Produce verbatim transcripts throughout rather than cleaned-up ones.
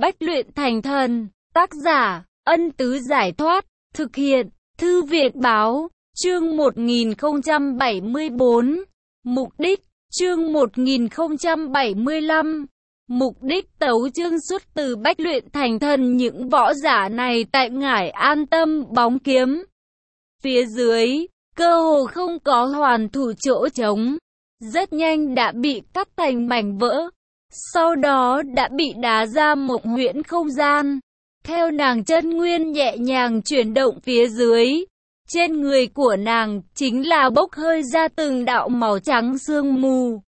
Bách luyện thành thần, tác giả, Ân Tứ Giải Thoát, thực hiện, Thư viện Báo, chương một nghìn không trăm bảy mươi tư, mục đích, chương một nghìn không trăm bảy mươi lăm, mục đích tấu chương xuất từ Bách luyện thành thần. Những võ giả này tại Ngải An Tâm bóng kiếm. Phía dưới, cơ hồ không có hoàn thủ chỗ trống, rất nhanh đã bị cắt thành mảnh vỡ. Sau đó đã bị đá ra một huyễn không gian. Theo nàng chân nguyên nhẹ nhàng chuyển động phía dưới, trên người của nàng chính là bốc hơi ra từng đạo màu trắng sương mù.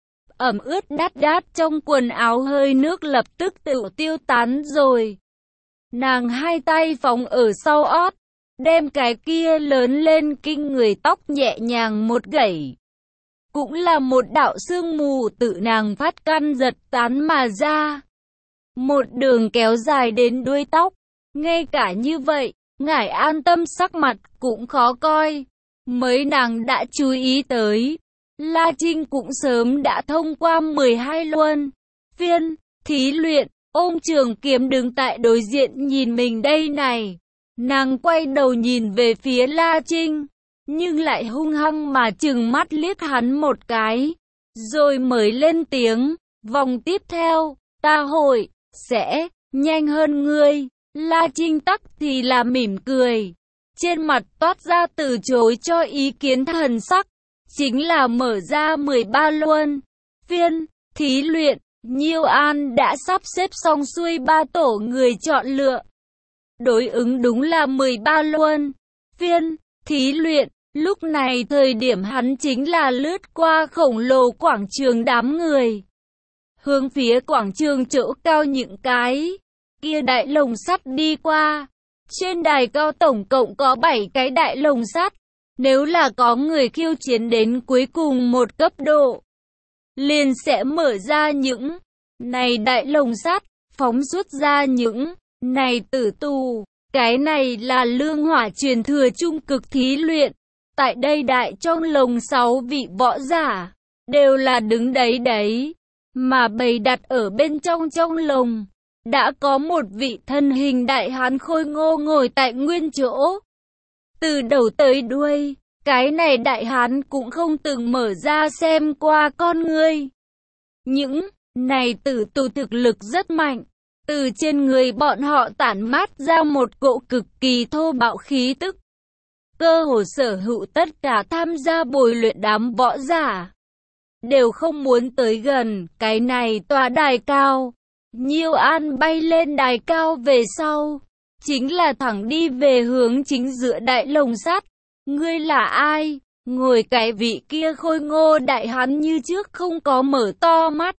Ẩm ướt đát đát trong quần áo, hơi nước lập tức tự tiêu tán rồi. Nàng hai tay phóng ở sau ót, đem cái kia lớn lên kinh người tóc nhẹ nhàng một gẩy. Cũng là một đạo sương mù tự nàng phát căn giật tán mà ra. Một đường kéo dài đến đuôi tóc. Ngay cả như vậy, Ngải An Tâm sắc mặt cũng khó coi. Mới nàng đã chú ý tới, La Trinh cũng sớm đã thông qua mười hai luân phiên thí luyện. Ôm trường kiếm đứng tại đối diện nhìn mình đây này. Nàng quay đầu nhìn về phía La Trinh, nhưng lại hung hăng mà trừng mắt liếc hắn một cái, rồi mới lên tiếng, vòng tiếp theo, ta hội, sẽ, nhanh hơn ngươi. La Trinh tắc thì là mỉm cười, trên mặt toát ra từ chối cho ý kiến thần sắc, chính là mở ra mười ba luân phiên thí luyện. Nhiêu An đã sắp xếp xong xuôi ba tổ người chọn lựa, đối ứng đúng là mười ba luân phiên thí luyện. Lúc này thời điểm hắn chính là lướt qua khổng lồ quảng trường đám người, hướng phía quảng trường chỗ cao những cái kia đại lồng sắt đi qua. Trên đài cao tổng cộng có bảy cái đại lồng sắt. Nếu là có người khiêu chiến đến cuối cùng một cấp độ, liền sẽ mở ra những này đại lồng sắt, phóng xuất ra những này tử tù. Cái này là lương hỏa truyền thừa trung cực thí luyện. Tại đây đại trong lồng sáu vị võ giả, đều là đứng đấy đấy, mà bày đặt ở bên trong trong lồng, đã có một vị thân hình đại hán khôi ngô ngồi tại nguyên chỗ. Từ đầu tới đuôi, cái này đại hán cũng không từng mở ra xem qua con ngươi. Những này tử tù thực lực rất mạnh, từ trên người bọn họ tản mát ra một cỗ cực kỳ thô bạo khí tức. Cơ hồ sở hữu tất cả tham gia bồi luyện đám võ giả đều không muốn tới gần cái này tòa đài cao. Nhiêu An bay lên đài cao về sau, chính là thẳng đi về hướng chính giữa đại lồng sắt. Ngươi là ai? Ngồi cái vị kia khôi ngô đại hán như trước không có mở to mắt.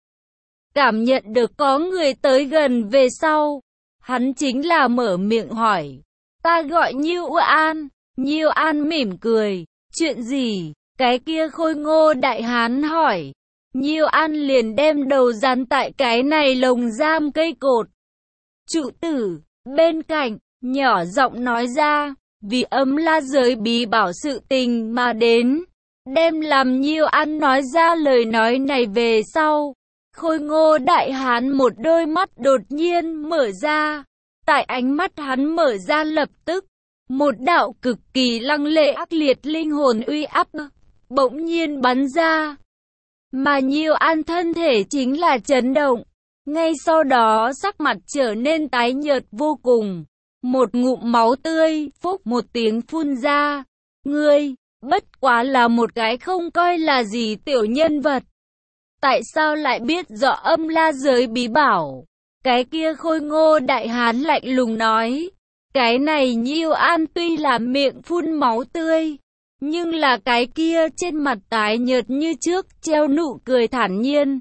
Cảm nhận được có người tới gần về sau, hắn chính là mở miệng hỏi, ta gọi Nhiêu An. Nhiêu An mỉm cười, chuyện gì? Cái kia khôi ngô đại hán hỏi. Nhiêu An liền đem đầu dán tại cái này lồng giam cây cột trụ tử bên cạnh, nhỏ giọng nói ra, vì Âm La giới bí bảo sự tình mà đến. Đem làm Nhiêu An nói ra lời nói này về sau, khôi ngô đại hán một đôi mắt đột nhiên mở ra. Tại ánh mắt hắn mở ra lập tức, một đạo cực kỳ lăng lệ ác liệt linh hồn uy áp bỗng nhiên bắn ra, mà Nhiêu An thân thể chính là chấn động. Ngay sau đó sắc mặt trở nên tái nhợt vô cùng, một ngụm máu tươi phốc một tiếng phun ra. Ngươi, bất quá là một cái không coi là gì tiểu nhân vật, tại sao lại biết rõ Âm La giới bí bảo? Cái kia khôi ngô đại hán lạnh lùng nói. Cái này Nhiêu An tuy là miệng phun máu tươi, nhưng là cái kia trên mặt tái nhợt như trước, treo nụ cười thản nhiên.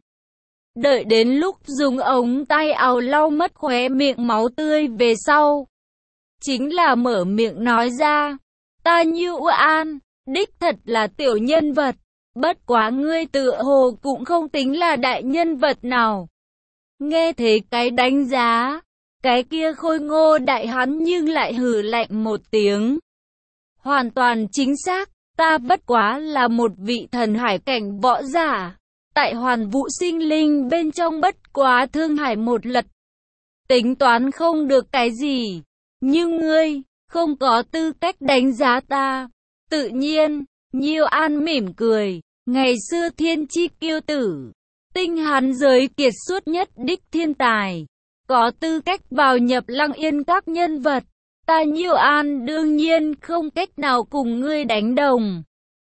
Đợi đến lúc dùng ống tay áo lau mất khóe miệng máu tươi về sau, chính là mở miệng nói ra, ta Nhiêu An, đích thật là tiểu nhân vật, bất quá ngươi tựa hồ cũng không tính là đại nhân vật nào. Nghe thấy cái đánh giá, cái kia khôi ngô đại hán nhưng lại hừ lạnh một tiếng. Hoàn toàn chính xác, ta bất quá là một vị thần hải cảnh võ giả. Tại hoàn vũ sinh linh bên trong bất quá thương hải một lật. tính toán không được cái gì. Nhưng ngươi, không có tư cách đánh giá ta. Tự nhiên, Nhiêu An mỉm cười, ngày xưa thiên chi kiêu tử, tinh hắn giới kiệt xuất nhất đích thiên tài, có tư cách vào nhập Lăng Yên các nhân vật. Ta Nhiêu An đương nhiên không cách nào cùng ngươi đánh đồng.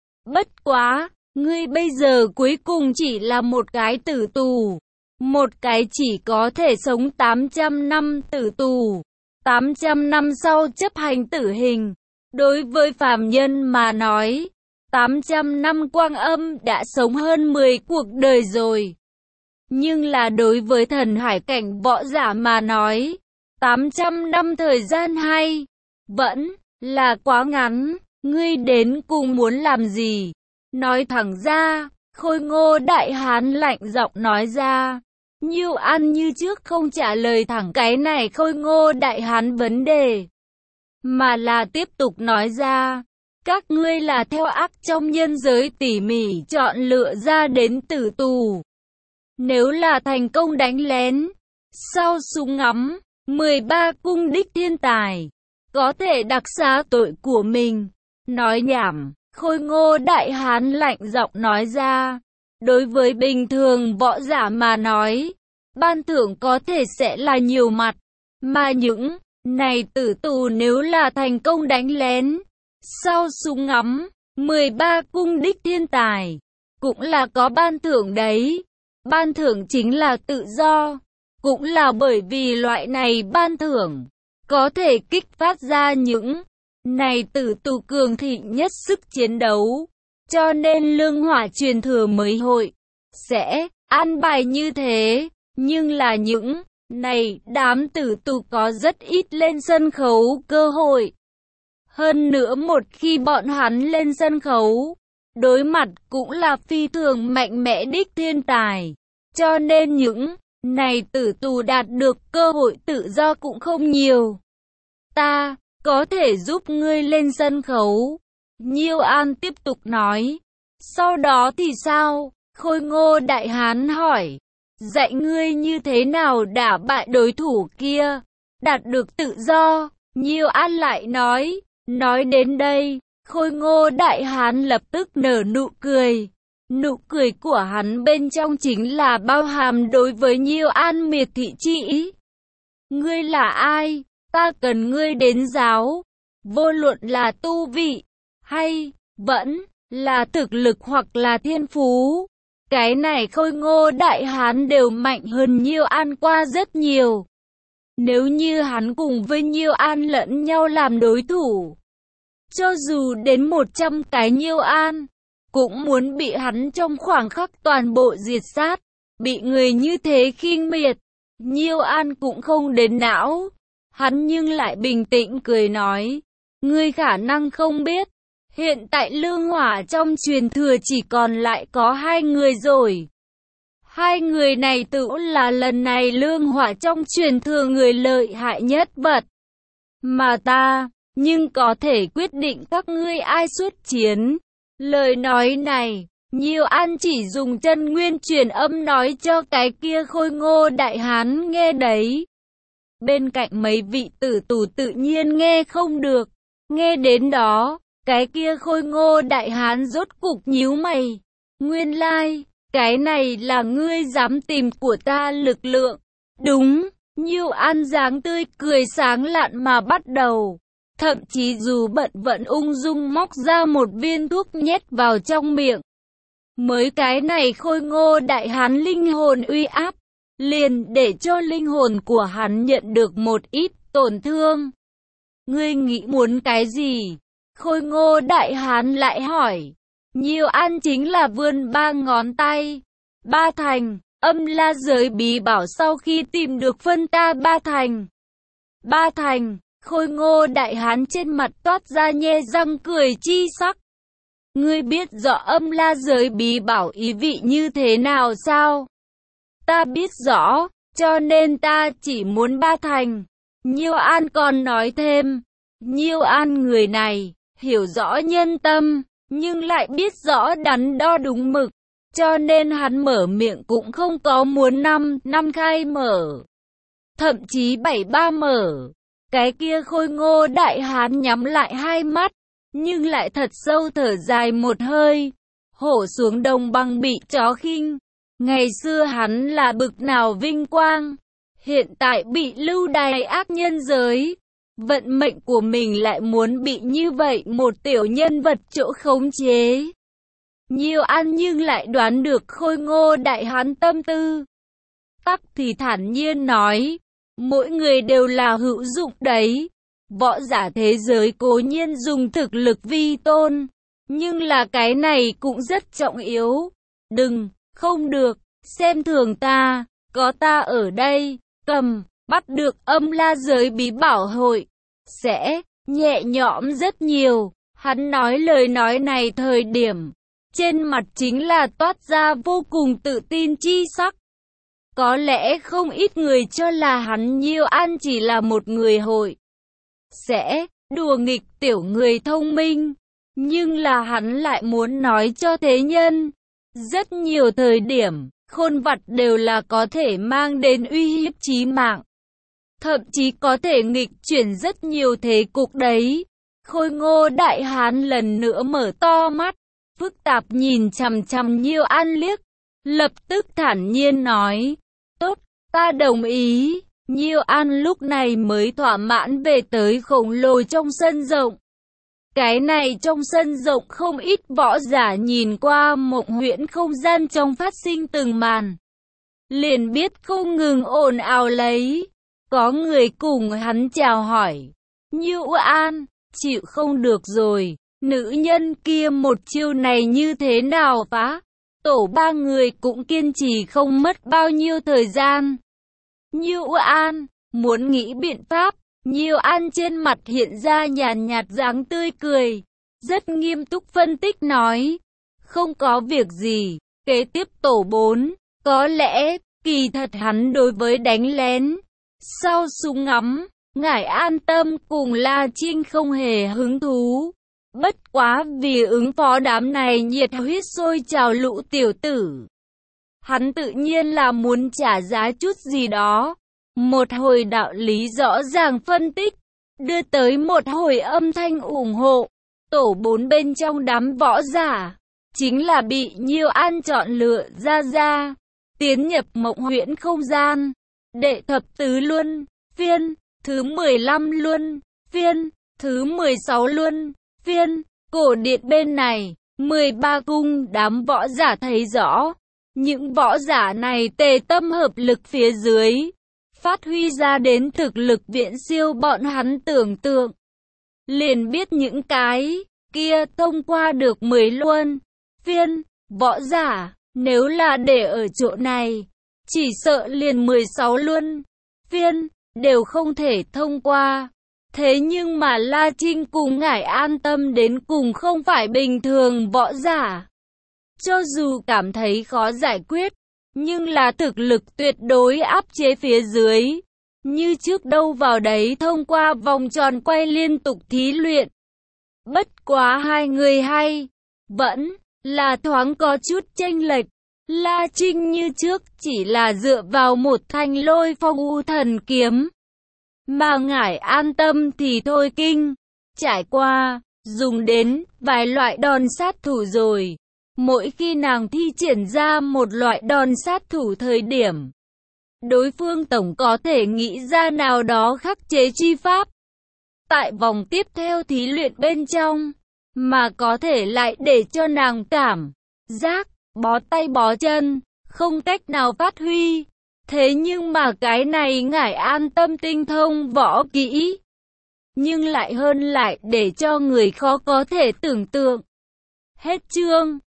Bất quá, ngươi bây giờ cuối cùng chỉ là một cái tử tù, một cái chỉ có thể sống tám trăm năm tử tù, tám trăm năm sau chấp hành tử hình. Đối với phàm nhân mà nói, tám trăm năm quang âm đã sống hơn mười cuộc đời rồi. Nhưng là đối với thần hải cảnh võ giả mà nói, tám trăm năm thời gian hay vẫn là quá ngắn. Ngươi đến cùng muốn làm gì? Nói thẳng ra, Khôi Ngô đại hán lạnh giọng nói ra. Nhiêu An như trước không trả lời thẳng cái này Khôi Ngô đại hán vấn đề, mà là tiếp tục nói ra. Các ngươi là theo ác trong nhân giới tỉ mỉ chọn lựa ra đến tử tù. Nếu là thành công đánh lén, sau súng ngắm, mười ba cung đích thiên tài, có thể đặc xá tội của mình. Nói nhảm, Khôi Ngô đại hán lạnh giọng nói ra. Đối với bình thường võ giả mà nói, ban thưởng có thể sẽ là nhiều mặt, mà những này tử tù nếu là thành công đánh lén, sau súng ngắm, mười ba cung đích thiên tài, cũng là có ban thưởng đấy. Ban thưởng chính là tự do, cũng là bởi vì loại này ban thưởng có thể kích phát ra những này tử tù cường thịnh nhất sức chiến đấu, cho nên lương hỏa truyền thừa mới hội sẽ an bài như thế. Nhưng là những này đám tử tù có rất ít lên sân khấu cơ hội. Hơn nữa một khi bọn hắn lên sân khấu, đối mặt cũng là phi thường mạnh mẽ đích thiên tài, cho nên những này tử tù đạt được cơ hội tự do cũng không nhiều. Ta có thể giúp ngươi lên sân khấu. Nhiêu An tiếp tục nói. Sau đó thì sao? Khôi Ngô đại hán hỏi. Dạy ngươi như thế nào đả bại đối thủ kia, đạt được tự do. Nhiêu An lại nói. Nói đến đây, Khôi Ngô đại hán lập tức nở nụ cười. Nụ cười của hắn bên trong chính là bao hàm đối với Nhiêu An miệt thị chi ý. Ngươi là ai? Ta cần ngươi đến giáo. Vô luận là tu vị, hay vẫn là thực lực hoặc là thiên phú, cái này Khôi Ngô đại hán đều mạnh hơn Nhiêu An qua rất nhiều. Nếu như hắn cùng với Nhiêu An lẫn nhau làm đối thủ, cho dù đến một trăm cái Nhiêu An, cũng muốn bị hắn trong khoảng khắc toàn bộ diệt sát. Bị người như thế khinh miệt, Nhiêu An cũng không đến não. Hắn nhưng lại bình tĩnh cười nói, ngươi khả năng không biết, hiện tại lương hỏa trong truyền thừa chỉ còn lại có hai người rồi. Hai người này tự là lần này lương hỏa trong truyền thừa người lợi hại nhất vật. Mà ta, nhưng có thể quyết định các ngươi ai xuất chiến. Lời nói này, Nhiêu An chỉ dùng chân nguyên truyền âm nói cho cái kia Khôi Ngô đại hán nghe đấy. Bên cạnh mấy vị tử tù tự nhiên nghe không được. Nghe đến đó, cái kia Khôi Ngô đại hán rốt cục nhíu mày. Nguyên lai, cái này là ngươi dám tìm của ta lực lượng. Đúng, Nhiêu An dáng tươi cười sáng lạn mà bắt đầu. Thậm chí dù bận vẫn ung dung móc ra một viên thuốc nhét vào trong miệng. Mới cái này Khôi Ngô đại hán linh hồn uy áp, liền để cho linh hồn của hắn nhận được một ít tổn thương. Ngươi nghĩ muốn cái gì? Khôi Ngô đại hán lại hỏi. Nhiêu An chính là vươn ba ngón tay. Ba thành, âm la giới bí bảo sau khi tìm được phân ta ba thành. Ba thành, Khôi Ngô đại hán trên mặt toát ra nhe răng cười chi sắc. Ngươi biết rõ âm la giới bí bảo ý vị như thế nào sao? Ta biết rõ, cho nên ta chỉ muốn ba thành. Nhiêu An còn nói thêm. Nhiêu An người này, hiểu rõ nhân tâm, nhưng lại biết rõ đắn đo đúng mực. Cho nên hắn mở miệng cũng không có muốn năm năm khai mở. thậm chí bảy ba mở. Cái kia khôi ngô đại hán nhắm lại hai mắt, nhưng lại thật sâu thở dài một hơi. Hổ xuống đồng bằng bị chó khinh. Ngày xưa hắn là bực nào vinh quang, hiện tại bị lưu đày ác nhân giới. Vận mệnh của mình lại muốn bị như vậy một tiểu nhân vật chỗ khống chế. Nhiêu An nhưng lại đoán được khôi ngô đại hán tâm tư. Tắc thì thản nhiên nói, mỗi người đều là hữu dụng đấy. Võ giả thế giới cố nhiên dùng thực lực vi tôn, nhưng là cái này cũng rất trọng yếu. Đừng, không được, xem thường ta, có ta ở đây, cầm, bắt được âm la giới bí bảo hội, sẽ nhẹ nhõm rất nhiều. Hắn nói lời nói này thời điểm, trên mặt chính là toát ra vô cùng tự tin chi sắc. Có lẽ không ít người cho là hắn Nhiêu An chỉ là một người hội sẽ đùa nghịch tiểu người thông minh, nhưng là hắn lại muốn nói cho thế nhân, rất nhiều thời điểm, khôn vặt đều là có thể mang đến uy hiếp chí mạng, thậm chí có thể nghịch chuyển rất nhiều thế cục đấy. Khôi ngô đại hán lần nữa mở to mắt, phức tạp nhìn chằm chằm Nhiêu An liếc, lập tức thản nhiên nói, tốt, ta đồng ý. Nhiêu An lúc này mới thỏa mãn về tới khổng lồ trong sân rộng. Cái này trong sân rộng không ít võ giả nhìn qua mộng huyễn không gian trong phát sinh từng màn, liền biết không ngừng ồn ào lấy. Có người cùng hắn chào hỏi, Nhiêu An, chịu không được rồi, nữ nhân kia một chiêu này như thế nào phá? Tổ ba người cũng kiên trì không mất bao nhiêu thời gian. Nhiêu An, muốn nghĩ biện pháp. Nhiêu An trên mặt hiện ra nhàn nhạt dáng tươi cười, rất nghiêm túc phân tích nói, không có việc gì. Kế tiếp tổ bốn, có lẽ, kỳ thật hắn đối với đánh lén, sau súng ngắm, ngải an tâm cùng La Trinh không hề hứng thú. Bất quá vì ứng phó đám này nhiệt huyết sôi trào lũ tiểu tử, hắn tự nhiên là muốn trả giá chút gì đó. Một hồi đạo lý rõ ràng phân tích, đưa tới một hồi âm thanh ủng hộ. Tổ bốn bên trong đám võ giả, chính là bị Nhiêu An chọn lựa ra ra, tiến nhập mộng huyễn không gian. Đệ thập tứ luân phiên, thứ mười lăm luân phiên, thứ mười sáu luân phiên, cổ điện bên này, mười ba cung đám võ giả thấy rõ. Những võ giả này tề tâm hợp lực phía dưới, phát huy ra đến thực lực viễn siêu bọn hắn tưởng tượng. Liền biết những cái kia thông qua được mười luân phiên võ giả, nếu là để ở chỗ này, chỉ sợ liền mười sáu luân phiên đều không thể thông qua. Thế nhưng mà La Trinh cùng ngải an tâm đến cùng không phải bình thường võ giả. Cho dù cảm thấy khó giải quyết, nhưng là thực lực tuyệt đối áp chế phía dưới. Như trước đâu vào đấy thông qua vòng tròn quay liên tục thí luyện. Bất quá hai người hay, vẫn là thoáng có chút chênh lệch. La Trinh như trước chỉ là dựa vào một thanh lôi phong u thần kiếm. Mà ngải an tâm thì thôi kinh, trải qua, dùng đến vài loại đòn sát thủ rồi. Mỗi khi nàng thi triển ra một loại đòn sát thủ thời điểm, đối phương tổng có thể nghĩ ra nào đó khắc chế chi pháp. Tại vòng tiếp theo thí luyện bên trong, mà có thể lại để cho nàng cảm giác bó tay bó chân, không cách nào phát huy. Thế nhưng mà cái này ngải an tâm tinh thông võ kỹ, nhưng lại hơn lại để cho người khó có thể tưởng tượng. Hết chương.